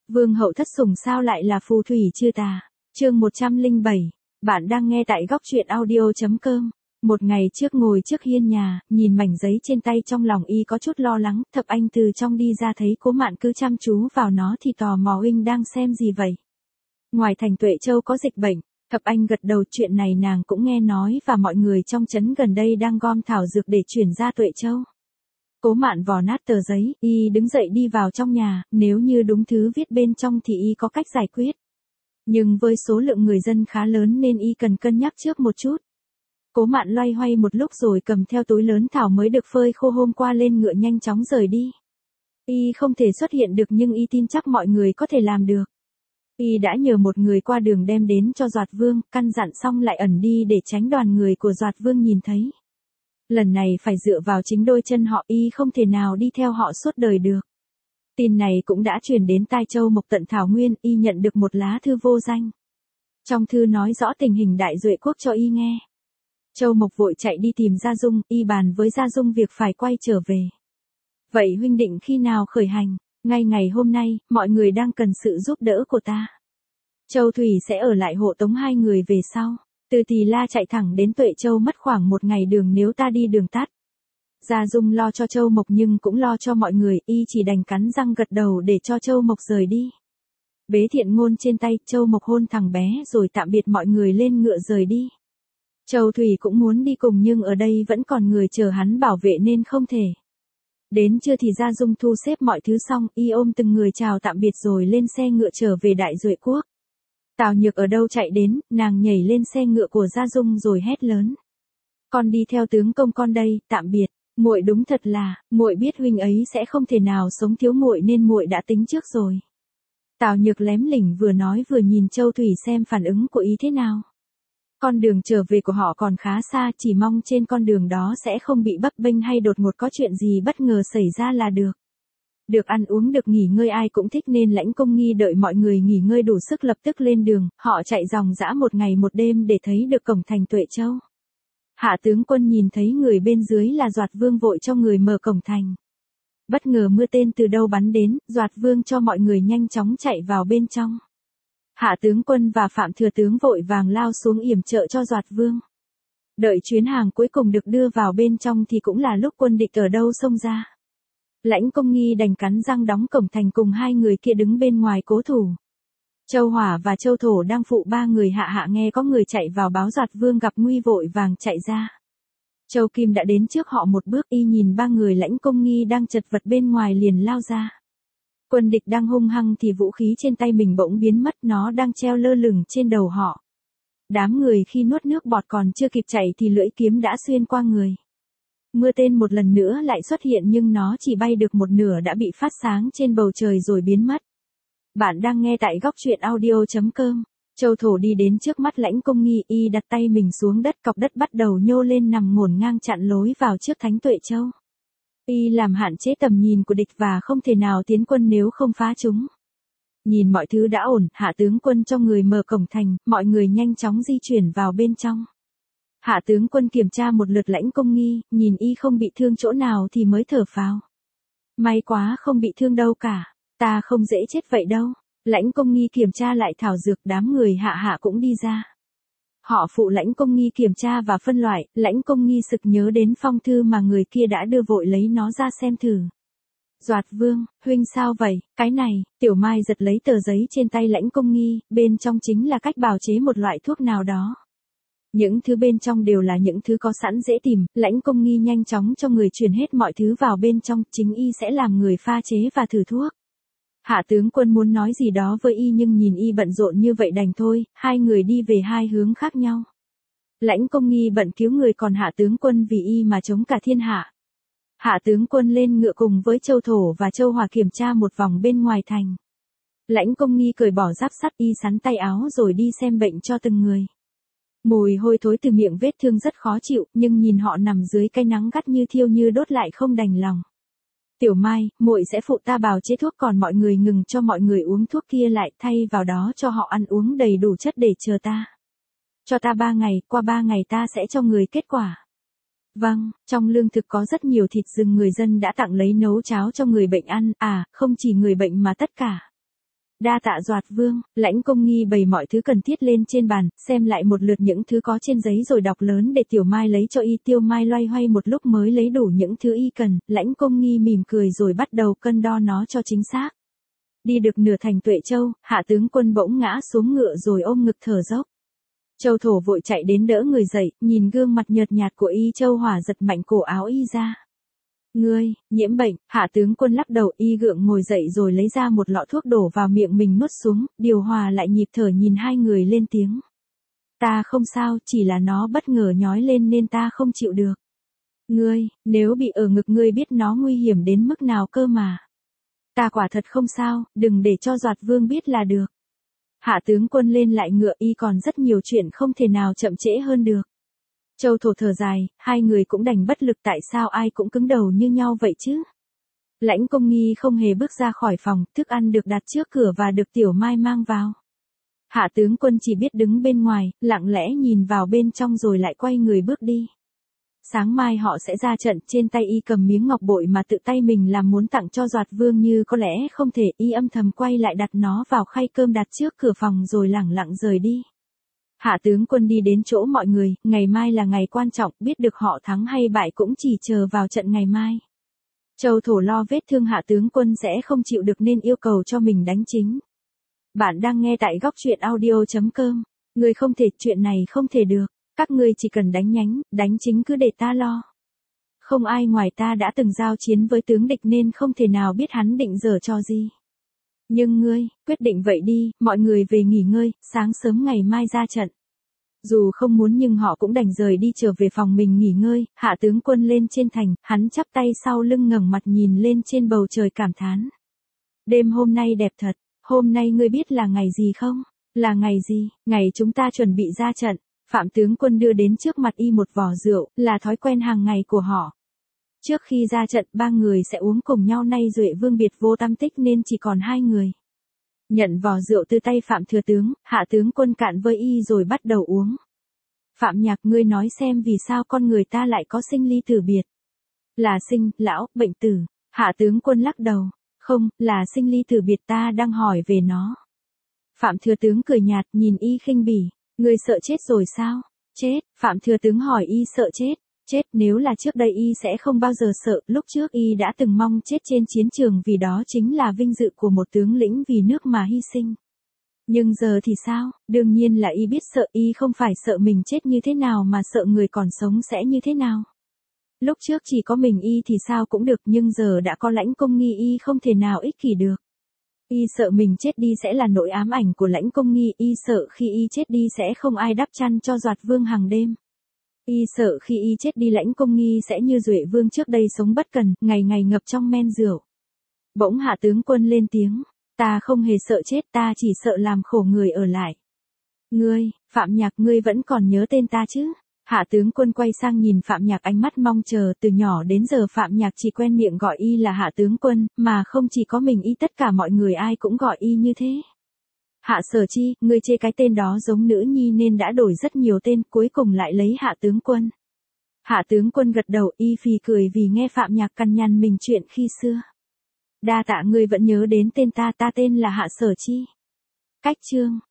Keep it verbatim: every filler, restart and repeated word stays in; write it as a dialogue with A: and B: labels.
A: Vương hậu thất sủng sao lại là phù thủy chư tà? Chương một trăm lẻ bảy. Bạn đang nghe tại góc truyện audio chấm com. Một ngày trước ngồi trước hiên nhà, nhìn mảnh giấy trên tay trong lòng y có chút lo lắng, Thập Anh từ trong đi ra thấy Cố Mạn cứ chăm chú vào nó thì tò mò huynh đang xem gì vậy? Ngoài thành Tuệ Châu có dịch bệnh, Thập Anh gật đầu, chuyện này nàng cũng nghe nói và mọi người trong trấn gần đây đang gom thảo dược để chuyển ra Tuệ Châu. Cố Mạn vò nát tờ giấy, y đứng dậy đi vào trong nhà, nếu như đúng thứ viết bên trong thì y có cách giải quyết. Nhưng với số lượng người dân khá lớn nên y cần cân nhắc trước một chút. Cố Mạn loay hoay một lúc rồi cầm theo túi lớn thảo mới được phơi khô hôm qua lên ngựa nhanh chóng rời đi. Y không thể xuất hiện được nhưng y tin chắc mọi người có thể làm được. Y đã nhờ một người qua đường đem đến cho Doạt Vương, căn dặn xong lại ẩn đi để tránh đoàn người của Doạt Vương nhìn thấy. Lần này phải dựa vào chính đôi chân họ, y không thể nào đi theo họ suốt đời được. Tin này cũng đã truyền đến tai Châu Mộc tận Thảo Nguyên, y nhận được một lá thư vô danh. Trong thư nói rõ tình hình Đại Duệ quốc cho y nghe. Châu Mộc vội chạy đi tìm Gia Dung, y bàn với Gia Dung việc phải quay trở về. Vậy huynh định khi nào khởi hành? Ngay ngày hôm nay, mọi người đang cần sự giúp đỡ của ta. Châu Thủy sẽ ở lại hộ tống hai người về sau. Từ Tỳ La chạy thẳng đến Tuệ Châu mất khoảng một ngày đường nếu ta đi đường tắt. Gia Dung lo cho Châu Mộc nhưng cũng lo cho mọi người, y chỉ đành cắn răng gật đầu để cho Châu Mộc rời đi. Bế Thiện Ngôn trên tay, Châu Mộc hôn thằng bé rồi tạm biệt mọi người lên ngựa rời đi. Châu Thủy cũng muốn đi cùng nhưng ở đây vẫn còn người chờ hắn bảo vệ nên không thể. Đến trưa thì Gia Dung thu xếp mọi thứ xong, y ôm từng người chào tạm biệt rồi lên xe ngựa trở về Đại Duệ quốc. Tào Nhược ở đâu chạy đến, nàng nhảy lên xe ngựa của Gia Dung rồi hét lớn. Con đi theo tướng công con đây, tạm biệt. Muội đúng thật là, muội biết huynh ấy sẽ không thể nào sống thiếu muội nên muội đã tính trước rồi. Tào Nhược lém lỉnh vừa nói vừa nhìn Châu Thủy xem phản ứng của ý thế nào. Con đường trở về của họ còn khá xa, chỉ mong trên con đường đó sẽ không bị bấp bênh hay đột ngột có chuyện gì bất ngờ xảy ra là được. Được ăn uống được nghỉ ngơi ai cũng thích nên Lãnh Công Nghi đợi mọi người nghỉ ngơi đủ sức lập tức lên đường, họ chạy dòng dã một ngày một đêm để thấy được cổng thành Tuệ Châu. Hạ tướng quân nhìn thấy người bên dưới là Doạt Vương vội cho người mở cổng thành. Bất ngờ mưa tên từ đâu bắn đến, Doạt Vương cho mọi người nhanh chóng chạy vào bên trong. Hạ tướng quân và Phạm thừa tướng vội vàng lao xuống yểm trợ cho Doạt Vương. Đợi chuyến hàng cuối cùng được đưa vào bên trong thì cũng là lúc quân địch ở đâu xông ra. Lãnh Công Nghi đành cắn răng đóng cổng thành cùng hai người kia đứng bên ngoài cố thủ. Châu Hỏa và Châu Thổ đang phụ ba người hạ hạ nghe có người chạy vào báo Doạt Vương gặp nguy vội vàng chạy ra. Châu Kim đã đến trước họ một bước, y nhìn ba người Lãnh Công Nghi đang chật vật bên ngoài liền lao ra. Quân địch đang hung hăng thì vũ khí trên tay mình bỗng biến mất, nó đang treo lơ lửng trên đầu họ. Đám người khi nuốt nước bọt còn chưa kịp chạy thì lưỡi kiếm đã xuyên qua người. Mưa tên một lần nữa lại xuất hiện nhưng nó chỉ bay được một nửa đã bị phát sáng trên bầu trời rồi biến mất. Bạn đang nghe tại góc truyện audio chấm com. Châu Thổ đi đến trước mắt Lãnh Công Nghi, y đặt tay mình xuống đất, cọc đất bắt đầu nhô lên nằm ngổn ngang chặn lối vào trước thánh Tuệ Châu. Y làm hạn chế tầm nhìn của địch và không thể nào tiến quân nếu không phá chúng. Nhìn mọi thứ đã ổn, Hạ tướng quân cho người mở cổng thành, mọi người nhanh chóng di chuyển vào bên trong. Hạ tướng quân kiểm tra một lượt Lãnh Công Nghi, nhìn y không bị thương chỗ nào thì mới thở phào. May quá không bị thương đâu cả, ta không dễ chết vậy đâu. Lãnh Công Nghi kiểm tra lại thảo dược, đám người hạ hạ cũng đi ra. Họ phụ Lãnh Công Nghi kiểm tra và phân loại, Lãnh Công Nghi sực nhớ đến phong thư mà người kia đã đưa vội lấy nó ra xem thử. Doạt Vương, huynh sao vậy, cái này, Tiểu Mai giật lấy tờ giấy trên tay Lãnh Công Nghi, bên trong chính là cách bào chế một loại thuốc nào đó. Những thứ bên trong đều là những thứ có sẵn dễ tìm, Lãnh Công Nghi nhanh chóng cho người truyền hết mọi thứ vào bên trong, chính y sẽ làm người pha chế và thử thuốc. Hạ tướng quân muốn nói gì đó với y nhưng nhìn y bận rộn như vậy đành thôi, hai người đi về hai hướng khác nhau. Lãnh Công Nghi bận cứu người còn Hạ tướng quân vì y mà chống cả thiên hạ. Hạ tướng quân lên ngựa cùng với Châu Thổ và Châu Hỏa kiểm tra một vòng bên ngoài thành. Lãnh Công Nghi cởi bỏ giáp sắt, y sắn tay áo rồi đi xem bệnh cho từng người. Mùi hôi thối từ miệng vết thương rất khó chịu, nhưng nhìn họ nằm dưới cái nắng gắt như thiêu như đốt lại không đành lòng. Tiểu Mai, muội sẽ phụ ta bào chế thuốc còn mọi người ngừng cho mọi người uống thuốc kia lại, thay vào đó cho họ ăn uống đầy đủ chất để chờ ta. Cho ta ba ngày, qua ba ngày ta sẽ cho người kết quả. Vâng, trong lương thực có rất nhiều thịt rừng người dân đã tặng lấy nấu cháo cho người bệnh ăn, à, không chỉ người bệnh mà tất cả. Đa tạ Doạt Vương. Lãnh Công Nghi bày mọi thứ cần thiết lên trên bàn, xem lại một lượt những thứ có trên giấy rồi đọc lớn để Tiểu Mai lấy cho y. Tiêu Mai loay hoay một lúc mới lấy đủ những thứ y cần, Lãnh Công Nghi mỉm cười rồi bắt đầu cân đo nó cho chính xác. Đi được nửa thành Tuệ Châu, Hạ tướng quân bỗng ngã xuống ngựa rồi ôm ngực thở dốc. Châu Thổ vội chạy đến đỡ người dậy, nhìn gương mặt nhợt nhạt của y. Châu Hỏa giật mạnh cổ áo y ra. Ngươi, nhiễm bệnh. Hạ tướng quân lắc đầu. Y gượng ngồi dậy rồi lấy ra một lọ thuốc đổ vào miệng mình nuốt xuống, điều hòa lại nhịp thở, nhìn hai người lên tiếng. Ta không sao, chỉ là nó bất ngờ nhói lên nên ta không chịu được. Ngươi, nếu bị ở ngực ngươi biết nó nguy hiểm đến mức nào cơ mà. Ta quả thật không sao, đừng để cho Doạt Vương biết là được. Hạ tướng quân lên lại ngựa, y còn rất nhiều chuyện không thể nào chậm trễ hơn được. Châu Thổ thở dài, hai người cũng đành bất lực, tại sao ai cũng cứng đầu như nhau vậy chứ? Lãnh Công Nghi không hề bước ra khỏi phòng, thức ăn được đặt trước cửa và được Tiểu Mai mang vào. Hạ tướng quân chỉ biết đứng bên ngoài, lặng lẽ nhìn vào bên trong rồi lại quay người bước đi. Sáng mai họ sẽ ra trận, trên tay y cầm miếng ngọc bội mà tự tay mình làm muốn tặng cho Doạt Vương, như có lẽ không thể, y âm thầm quay lại đặt nó vào khay cơm đặt trước cửa phòng rồi lẳng lặng rời đi. Hạ tướng quân đi đến chỗ mọi người, ngày mai là ngày quan trọng, biết được họ thắng hay bại cũng chỉ chờ vào trận ngày mai. Châu Thổ lo vết thương Hạ tướng quân sẽ không chịu được nên yêu cầu cho mình đánh chính. Bạn đang nghe tại góc truyện audio chấm com. Người không thể, chuyện này không thể được. Các ngươi chỉ cần đánh nhánh, đánh chính cứ để ta lo. Không ai ngoài ta đã từng giao chiến với tướng địch nên không thể nào biết hắn định giở trò gì. Nhưng ngươi, quyết định vậy đi, mọi người về nghỉ ngơi, sáng sớm ngày mai ra trận. Dù không muốn nhưng họ cũng đành rời đi trở về phòng mình nghỉ ngơi. Hạ tướng quân lên trên thành, hắn chắp tay sau lưng ngẩng mặt nhìn lên trên bầu trời cảm thán. Đêm hôm nay đẹp thật, hôm nay ngươi biết là ngày gì không? Là ngày gì? Ngày chúng ta chuẩn bị ra trận. Phạm tướng quân đưa đến trước mặt y một vò rượu, là thói quen hàng ngày của họ. Trước khi ra trận, ba người sẽ uống cùng nhau, nay Duệ Vương biệt vô tam tích nên chỉ còn hai người. Nhận vò rượu từ tay Phạm thừa tướng, Hạ tướng quân cạn với y rồi bắt đầu uống. Phạm Nhạc, ngươi nói xem vì sao con người ta lại có sinh ly tử biệt. Là sinh, lão, bệnh tử. Hạ tướng quân lắc đầu. Không, là sinh ly tử biệt, ta đang hỏi về nó. Phạm thừa tướng cười nhạt, nhìn y khinh bỉ. Ngươi sợ chết rồi sao? Chết. Phạm thừa tướng hỏi y sợ chết. Chết, nếu là trước đây y sẽ không bao giờ sợ, lúc trước y đã từng mong chết trên chiến trường vì đó chính là vinh dự của một tướng lĩnh vì nước mà hy sinh. Nhưng giờ thì sao? Đương nhiên là y biết sợ, y không phải sợ mình chết như thế nào mà sợ người còn sống sẽ như thế nào. Lúc trước chỉ có mình y thì sao cũng được, nhưng giờ đã có Lãnh Công Nghi, y không thể nào ích kỷ được. Y sợ mình chết đi sẽ là nỗi ám ảnh của Lãnh Công Nghi, y sợ khi y chết đi sẽ không ai đắp chăn cho Doạt Vương hàng đêm. Y sợ khi y chết đi Lãnh Công Nghi sẽ như Duệ Vương trước đây sống bất cần, ngày ngày ngập trong men rượu. Bỗng Hạ tướng quân lên tiếng, ta không hề sợ chết, ta chỉ sợ làm khổ người ở lại. Ngươi, Phạm Nhạc, ngươi vẫn còn nhớ tên ta chứ? Hạ tướng quân quay sang nhìn Phạm Nhạc, ánh mắt mong chờ, từ nhỏ đến giờ Phạm Nhạc chỉ quen miệng gọi y là Hạ tướng quân, mà không chỉ có mình y, tất cả mọi người ai cũng gọi y như thế. Hạ Sở Chi, ngươi chê cái tên đó giống nữ nhi nên đã đổi rất nhiều tên, cuối cùng lại lấy Hạ tướng quân. Hạ tướng quân gật đầu, y phì cười vì nghe Phạm Nhạc cằn nhằn mình chuyện khi xưa. Đa tạ ngươi vẫn nhớ đến tên ta, ta tên là Hạ Sở Chi. Cách chương